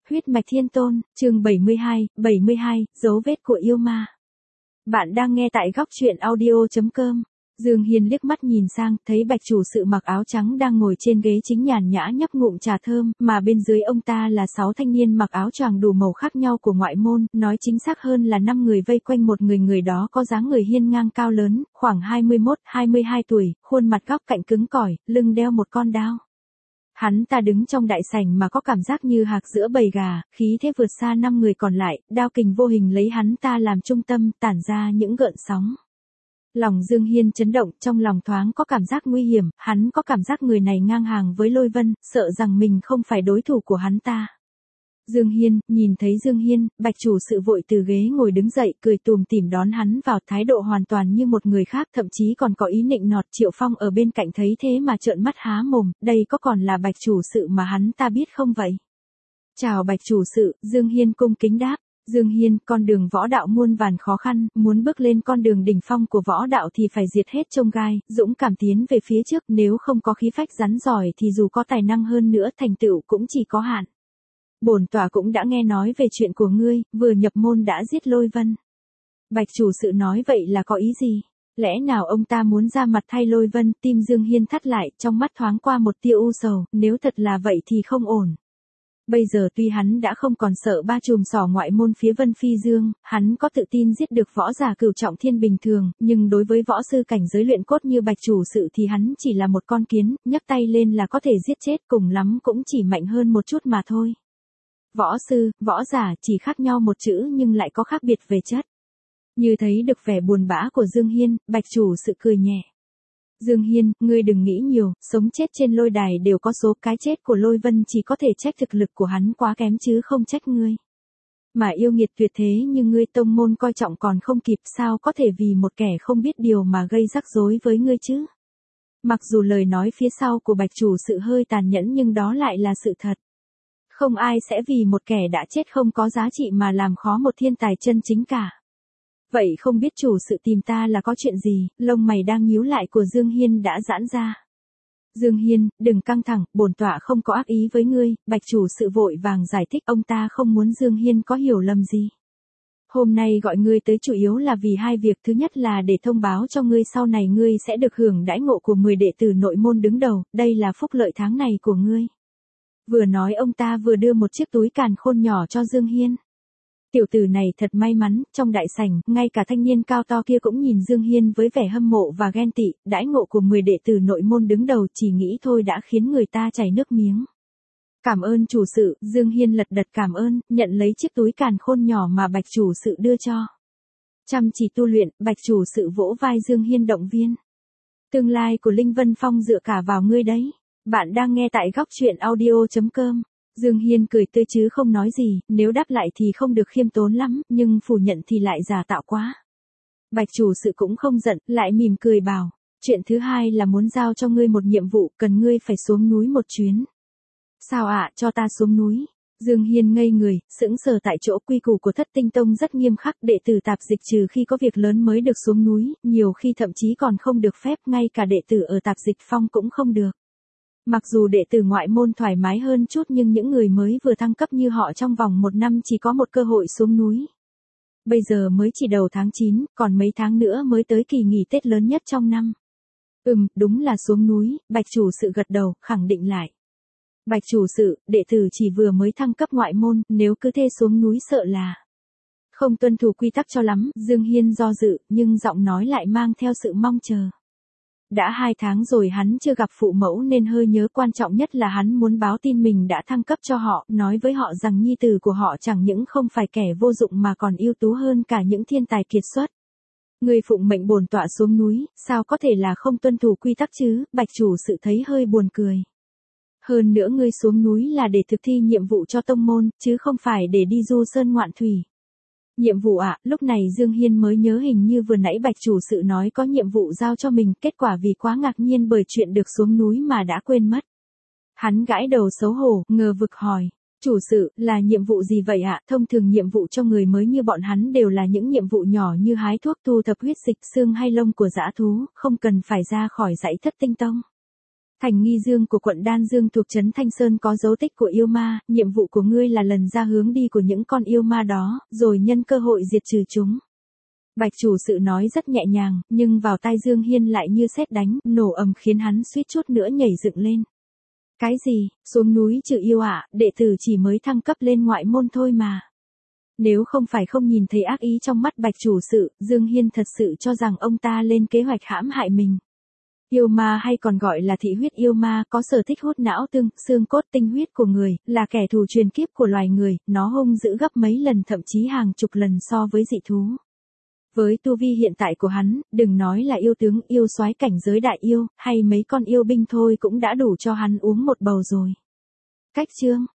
Huyết mạch thiên tôn, chương 72, dấu vết của yêu ma. Bạn đang nghe tại góc truyện audio.com. Dương Hiên liếc mắt nhìn sang, thấy bạch chủ sự mặc áo trắng đang ngồi trên ghế chính nhàn nhã nhấp ngụm trà thơm, mà bên dưới ông ta là 6 thanh niên mặc áo choàng đủ màu khác nhau của ngoại môn, nói chính xác hơn là 5 người vây quanh một người, người đó có dáng người hiên ngang cao lớn, khoảng 21-22 tuổi, khuôn mặt góc cạnh cứng cỏi, lưng đeo một con đao. Hắn ta đứng trong đại sảnh mà có cảm giác như hạc giữa bầy gà, khí thế vượt xa 5 người còn lại, đao kình vô hình lấy hắn ta làm trung tâm, tản ra những gợn sóng. Lòng Dương Hiên chấn động, trong lòng thoáng có cảm giác nguy hiểm, hắn có cảm giác người này ngang hàng với Lôi Vân, sợ rằng mình không phải đối thủ của hắn ta. Dương Hiên, nhìn thấy Dương Hiên, bạch chủ sự vội từ ghế ngồi đứng dậy, cười tùm tìm đón hắn vào, thái độ hoàn toàn như một người khác, thậm chí còn có ý nịnh nọt. Triệu Phong ở bên cạnh thấy thế mà trợn mắt há mồm, đây có còn là bạch chủ sự mà hắn ta biết không vậy? Chào bạch chủ sự, Dương Hiên cung kính đáp. Dương Hiên, con đường võ đạo muôn vàn khó khăn, muốn bước lên con đường đỉnh phong của võ đạo thì phải diệt hết chông gai, dũng cảm tiến về phía trước, nếu không có khí phách rắn giỏi thì dù có tài năng hơn nữa thành tựu cũng chỉ có hạn. Bổn tòa cũng đã nghe nói về chuyện của ngươi, vừa nhập môn đã giết Lôi Vân. Bạch chủ sự nói vậy là có ý gì? Lẽ nào ông ta muốn ra mặt thay Lôi Vân? Tim Dương Hiên thắt lại, trong mắt thoáng qua một tia u sầu, nếu thật là vậy thì không ổn. Bây giờ tuy hắn đã không còn sợ ba chùm sỏ ngoại môn phía Vân Phi Dương, hắn có tự tin giết được võ giả cửu trọng thiên bình thường, nhưng đối với võ sư cảnh giới luyện cốt như bạch chủ sự thì hắn chỉ là một con kiến, nhấc tay lên là có thể giết chết, cùng lắm cũng chỉ mạnh hơn một chút mà thôi. Võ sư, võ giả chỉ khác nhau một chữ nhưng lại có khác biệt về chất. Như thấy được vẻ buồn bã của Dương Hiên, bạch chủ sự cười nhẹ. Dương Hiên, ngươi đừng nghĩ nhiều, sống chết trên lôi đài đều có số, cái chết của Lôi Vân chỉ có thể trách thực lực của hắn quá kém chứ không trách ngươi. Mà yêu nghiệt tuyệt thế như ngươi tông môn coi trọng còn không kịp, sao có thể vì một kẻ không biết điều mà gây rắc rối với ngươi chứ? Mặc dù lời nói phía sau của bạch chủ sự hơi tàn nhẫn nhưng đó lại là sự thật. Không ai sẽ vì một kẻ đã chết không có giá trị mà làm khó một thiên tài chân chính cả. Vậy không biết chủ sự tìm ta là có chuyện gì? Lông mày đang nhíu lại của Dương Hiên đã giãn ra. Dương Hiên, đừng căng thẳng, bổn tọa không có ác ý với ngươi, bạch chủ sự vội vàng giải thích, ông ta không muốn Dương Hiên có hiểu lầm gì. Hôm nay gọi ngươi tới chủ yếu là vì hai việc, thứ nhất là để thông báo cho ngươi sau này ngươi sẽ được hưởng đãi ngộ của 10 đệ tử nội môn đứng đầu, đây là phúc lợi tháng này của ngươi. Vừa nói ông ta vừa đưa một chiếc túi càn khôn nhỏ cho Dương Hiên. Tiểu tử này thật may mắn, trong đại sảnh, ngay cả thanh niên cao to kia cũng nhìn Dương Hiên với vẻ hâm mộ và ghen tị, đãi ngộ của 10 đệ tử nội môn đứng đầu chỉ nghĩ thôi đã khiến người ta chảy nước miếng. Cảm ơn chủ sự, Dương Hiên lật đật cảm ơn, nhận lấy chiếc túi càn khôn nhỏ mà bạch chủ sự đưa cho. Chăm chỉ tu luyện, bạch chủ sự vỗ vai Dương Hiên động viên. Tương lai của Linh Vân Phong dựa cả vào ngươi đấy. Bạn đang nghe tại góc truyện audio.com. Dương Hiên cười tươi chứ không nói gì, nếu đáp lại thì không được khiêm tốn lắm, nhưng phủ nhận thì lại giả tạo quá. Bạch chủ sự cũng không giận, lại mỉm cười bảo, chuyện thứ hai là muốn giao cho ngươi một nhiệm vụ, cần ngươi phải xuống núi một chuyến. Sao ạ, cho ta xuống núi? Dương Hiên ngây người, sững sờ tại chỗ. Quy củ của Thất Tinh Tông rất nghiêm khắc, đệ tử tạp dịch trừ khi có việc lớn mới được xuống núi, nhiều khi thậm chí còn không được phép, ngay cả đệ tử ở tạp dịch phong cũng không được. Mặc dù đệ tử ngoại môn thoải mái hơn chút nhưng những người mới vừa thăng cấp như họ trong vòng 1 năm chỉ có một cơ hội xuống núi. Bây giờ mới chỉ đầu tháng 9, còn mấy tháng nữa mới tới kỳ nghỉ Tết lớn nhất trong năm. Đúng là xuống núi, bạch chủ sự gật đầu, khẳng định lại. Bạch chủ sự, đệ tử chỉ vừa mới thăng cấp ngoại môn, nếu cứ thế xuống núi sợ là không tuân thủ quy tắc cho lắm. Dương Hiên do dự, nhưng giọng nói lại mang theo sự mong chờ. Đã 2 tháng rồi hắn chưa gặp phụ mẫu nên hơi nhớ, quan trọng nhất là hắn muốn báo tin mình đã thăng cấp cho họ, nói với họ rằng nhi tử của họ chẳng những không phải kẻ vô dụng mà còn ưu tú hơn cả những thiên tài kiệt xuất. Ngươi phụng mệnh bổn tọa xuống núi, sao có thể là không tuân thủ quy tắc chứ? Bạch chủ sự thấy hơi buồn cười. Hơn nữa ngươi xuống núi là để thực thi nhiệm vụ cho tông môn, chứ không phải để đi du sơn ngoạn thủy. Nhiệm vụ ạ, lúc này Dương Hiên mới nhớ hình như vừa nãy bạch chủ sự nói có nhiệm vụ giao cho mình, kết quả vì quá ngạc nhiên bởi chuyện được xuống núi mà đã quên mất. Hắn gãi đầu xấu hổ, ngờ vực hỏi, chủ sự, là nhiệm vụ gì vậy ạ? Thông thường nhiệm vụ cho người mới như bọn hắn đều là những nhiệm vụ nhỏ như hái thuốc, thu thập huyết dịch, xương hay lông của dã thú, không cần phải ra khỏi dãy Thất Tinh Tông. Thành Nghi Dương của quận Đan Dương thuộc trấn Thanh Sơn có dấu tích của yêu ma, nhiệm vụ của ngươi là lần ra hướng đi của những con yêu ma đó, rồi nhân cơ hội diệt trừ chúng. Bạch chủ sự nói rất nhẹ nhàng, nhưng vào tai Dương Hiên lại như sét đánh, nổ ầm khiến hắn suýt chút nữa nhảy dựng lên. Cái gì, xuống núi trừ yêu ạ, đệ tử chỉ mới thăng cấp lên ngoại môn thôi mà. Nếu không phải không nhìn thấy ác ý trong mắt bạch chủ sự, Dương Hiên thật sự cho rằng ông ta lên kế hoạch hãm hại mình. Yêu ma hay còn gọi là thị huyết yêu ma có sở thích hút não tương, xương cốt tinh huyết của người, là kẻ thù truyền kiếp của loài người, nó hung dữ gấp mấy lần thậm chí hàng chục lần so với dị thú. Với tu vi hiện tại của hắn, đừng nói là yêu tướng, yêu soái cảnh giới đại yêu, hay mấy con yêu binh thôi cũng đã đủ cho hắn uống một bầu rồi. Cách chương